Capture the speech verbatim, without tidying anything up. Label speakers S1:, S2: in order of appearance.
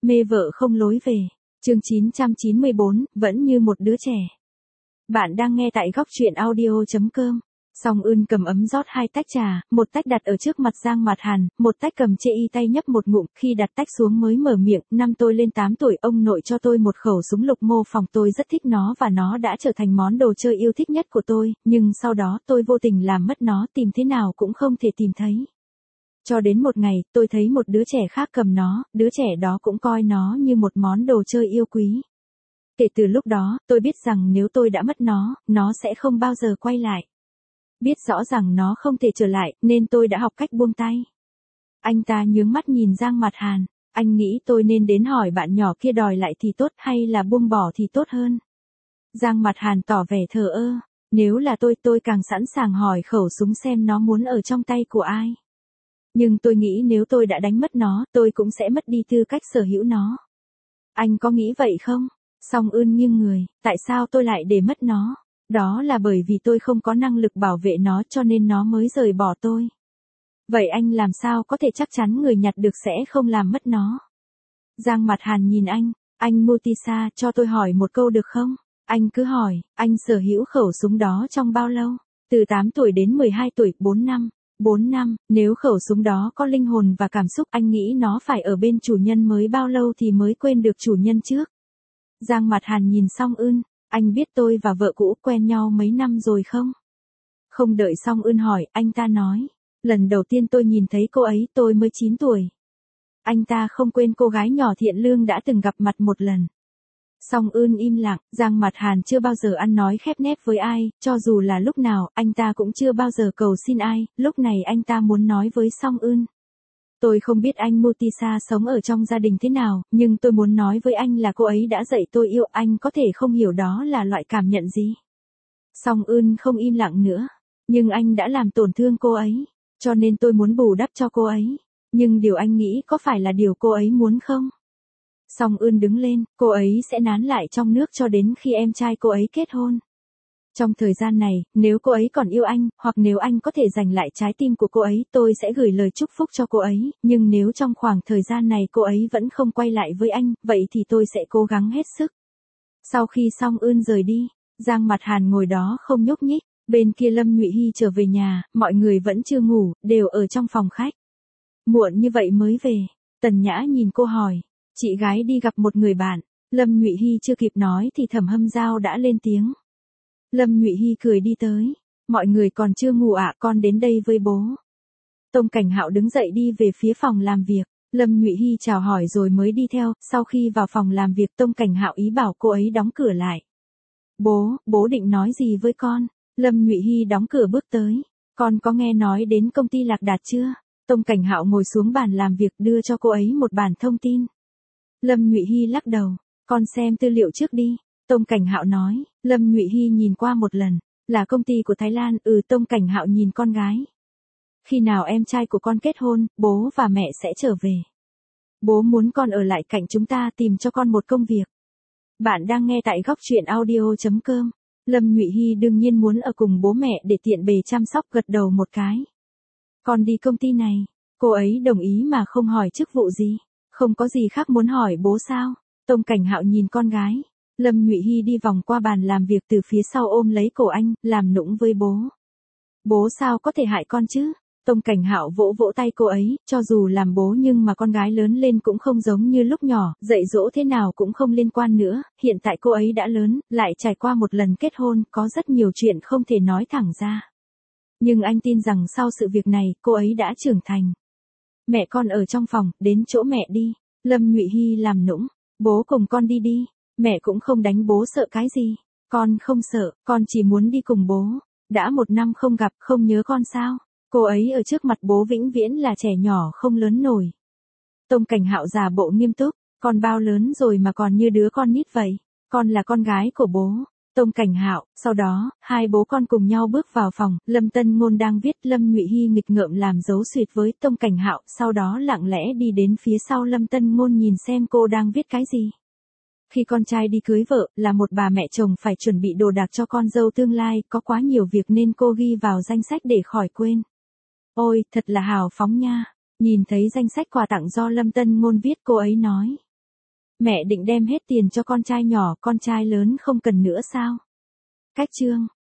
S1: Mê vợ không lối về. Chương chín trăm chín mươi bốn, vẫn như một đứa trẻ. Bạn đang nghe tại góc truyện audio chấm com. Song Ưn cầm ấm rót hai tách trà, một tách đặt ở trước mặt Giang Mạt Hàn, một tách cầm chê y tay nhấp một ngụm, khi đặt tách xuống mới mở miệng, năm tôi lên tám tuổi, ông nội cho tôi một khẩu súng lục mô phỏng, tôi rất thích nó và nó đã trở thành món đồ chơi yêu thích nhất của tôi, nhưng sau đó tôi vô tình làm mất nó, tìm thế nào cũng không thể tìm thấy. Cho đến một ngày, tôi thấy một đứa trẻ khác cầm nó, đứa trẻ đó cũng coi nó như một món đồ chơi yêu quý. Kể từ lúc đó, tôi biết rằng nếu tôi đã mất nó, nó sẽ không bao giờ quay lại. Biết rõ rằng nó không thể trở lại, nên tôi đã học cách buông tay. Anh ta nhướng mắt nhìn Giang Mạt Hàn, anh nghĩ tôi nên đến hỏi bạn nhỏ kia đòi lại thì tốt hay là buông bỏ thì tốt hơn. Giang Mạt Hàn tỏ vẻ thờ ơ, nếu là tôi tôi càng sẵn sàng hỏi khẩu súng xem nó muốn ở trong tay của ai. Nhưng tôi nghĩ nếu tôi đã đánh mất nó, tôi cũng sẽ mất đi tư cách sở hữu nó. Anh có nghĩ vậy không? Song Ưn nghiêng người, tại sao tôi lại để mất nó? Đó là bởi vì tôi không có năng lực bảo vệ nó cho nên nó mới rời bỏ tôi. Vậy anh làm sao có thể chắc chắn người nhặt được sẽ không làm mất nó? Giang Mạt Hàn nhìn anh, anh Mutisa cho tôi hỏi một câu được không? Anh cứ hỏi, anh sở hữu khẩu súng đó trong bao lâu? Từ tám tuổi đến mười hai tuổi, bốn năm. bốn năm, nếu khẩu súng đó có linh hồn và cảm xúc, anh nghĩ nó phải ở bên chủ nhân mới bao lâu thì mới quên được chủ nhân trước? Giang Mạt Hàn nhìn Song Ưn, anh biết tôi và vợ cũ quen nhau mấy năm rồi không? Không đợi Song Ưn hỏi, anh ta nói, lần đầu tiên tôi nhìn thấy cô ấy tôi mới chín tuổi. Anh ta không quên cô gái nhỏ thiện lương đã từng gặp mặt một lần. Song Ưn im lặng, Giang Mạt Hàn chưa bao giờ ăn nói khép nép với ai, cho dù là lúc nào, anh ta cũng chưa bao giờ cầu xin ai, lúc này anh ta muốn nói với Song Ưn. Tôi không biết anh Mutisa sống ở trong gia đình thế nào, nhưng tôi muốn nói với anh là cô ấy đã dạy tôi yêu, anh có thể không hiểu đó là loại cảm nhận gì. Song Ưn không im lặng nữa, nhưng anh đã làm tổn thương cô ấy, cho nên tôi muốn bù đắp cho cô ấy, nhưng điều anh nghĩ có phải là điều cô ấy muốn không? Song Ưn đứng lên, cô ấy sẽ nán lại trong nước cho đến khi em trai cô ấy kết hôn. Trong thời gian này, nếu cô ấy còn yêu anh, hoặc nếu anh có thể giành lại trái tim của cô ấy, tôi sẽ gửi lời chúc phúc cho cô ấy, nhưng nếu trong khoảng thời gian này cô ấy vẫn không quay lại với anh, vậy thì tôi sẽ cố gắng hết sức. Sau khi Song Ưn rời đi, Giang Mạt Hàn ngồi đó không nhúc nhích, bên kia Lâm Nhụy Hy trở về nhà, mọi người vẫn chưa ngủ, đều ở trong phòng khách. Muộn như vậy mới về, Tần Nhã nhìn cô hỏi. Chị gái đi gặp một người bạn, Lâm Nhụy Hy chưa kịp nói thì Thẩm Hâm Giao đã lên tiếng. Lâm Nhụy Hy cười đi tới, mọi người còn chưa ngủ ạ, à, con đến đây với bố. Tông Cảnh Hạo đứng dậy đi về phía phòng làm việc, Lâm Nhụy Hy chào hỏi rồi mới đi theo, sau khi vào phòng làm việc Tông Cảnh Hạo ý bảo cô ấy đóng cửa lại. Bố, bố định nói gì với con? Lâm Nhụy Hy đóng cửa bước tới, con có nghe nói đến công ty Lạc Đạt chưa? Tông Cảnh Hạo ngồi xuống bàn làm việc đưa cho cô ấy một bản thông tin. Lâm Nhụy Hy lắc đầu, con xem tư liệu trước đi. Tông Cảnh Hạo nói, Lâm Nhụy Hy nhìn qua một lần, là công ty của Thái Lan, ừ. Tông Cảnh Hạo nhìn con gái. Khi nào em trai của con kết hôn, bố và mẹ sẽ trở về. Bố muốn con ở lại cạnh chúng ta tìm cho con một công việc. Bạn đang nghe tại góc truyện audio chấm com. Lâm Nhụy Hy đương nhiên muốn ở cùng bố mẹ để tiện bề chăm sóc, gật đầu một cái. Con đi công ty này, cô ấy đồng ý mà không hỏi chức vụ gì. Không có gì khác muốn hỏi bố sao? Tông Cảnh Hạo nhìn con gái. Lâm Nhụy Hy đi vòng qua bàn làm việc từ phía sau ôm lấy cổ anh, làm nũng với bố. Bố sao có thể hại con chứ? Tông Cảnh Hạo vỗ vỗ tay cô ấy, cho dù làm bố nhưng mà con gái lớn lên cũng không giống như lúc nhỏ, dạy dỗ thế nào cũng không liên quan nữa, hiện tại cô ấy đã lớn, lại trải qua một lần kết hôn, có rất nhiều chuyện không thể nói thẳng ra. Nhưng anh tin rằng sau sự việc này, cô ấy đã trưởng thành. Mẹ con ở trong phòng, đến chỗ mẹ đi. Lâm Nhụy Hy làm nũng, bố cùng con đi đi, mẹ cũng không đánh bố sợ cái gì. Con không sợ, con chỉ muốn đi cùng bố. Đã một năm không gặp, không nhớ con sao? Cô ấy ở trước mặt bố vĩnh viễn là trẻ nhỏ không lớn nổi. Tông Cảnh Hạo giả bộ nghiêm túc, con bao lớn rồi mà còn như đứa con nít vậy. Con là con gái của bố. Tông Cảnh Hạo, sau đó, hai bố con cùng nhau bước vào phòng, Lâm Tân Ngôn đang viết, Lâm Nhụy Hy nghịch ngợm làm dấu xuyệt với Tông Cảnh Hạo, sau đó lặng lẽ đi đến phía sau Lâm Tân Ngôn nhìn xem cô đang viết cái gì. Khi con trai đi cưới vợ, là một bà mẹ chồng phải chuẩn bị đồ đạc cho con dâu tương lai, có quá nhiều việc nên cô ghi vào danh sách để khỏi quên. Ôi, thật là hào phóng nha. Nhìn thấy danh sách quà tặng do Lâm Tân Ngôn viết, cô ấy nói. Mẹ định đem hết tiền cho con trai nhỏ, con trai lớn không cần nữa sao? Cách chương